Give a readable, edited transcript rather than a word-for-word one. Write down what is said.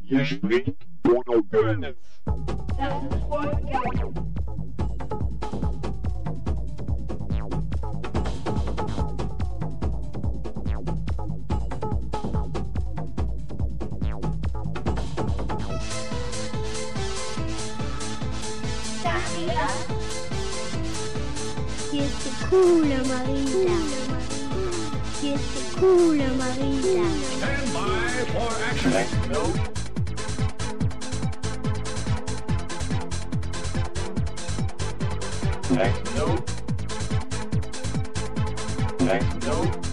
Hier spricht Bono Göllnitz. Das ist voll geil. Hier ist die coole Marisa. Hier ist die coole Marisa. Stand by for action. Next note. Next note. Next note.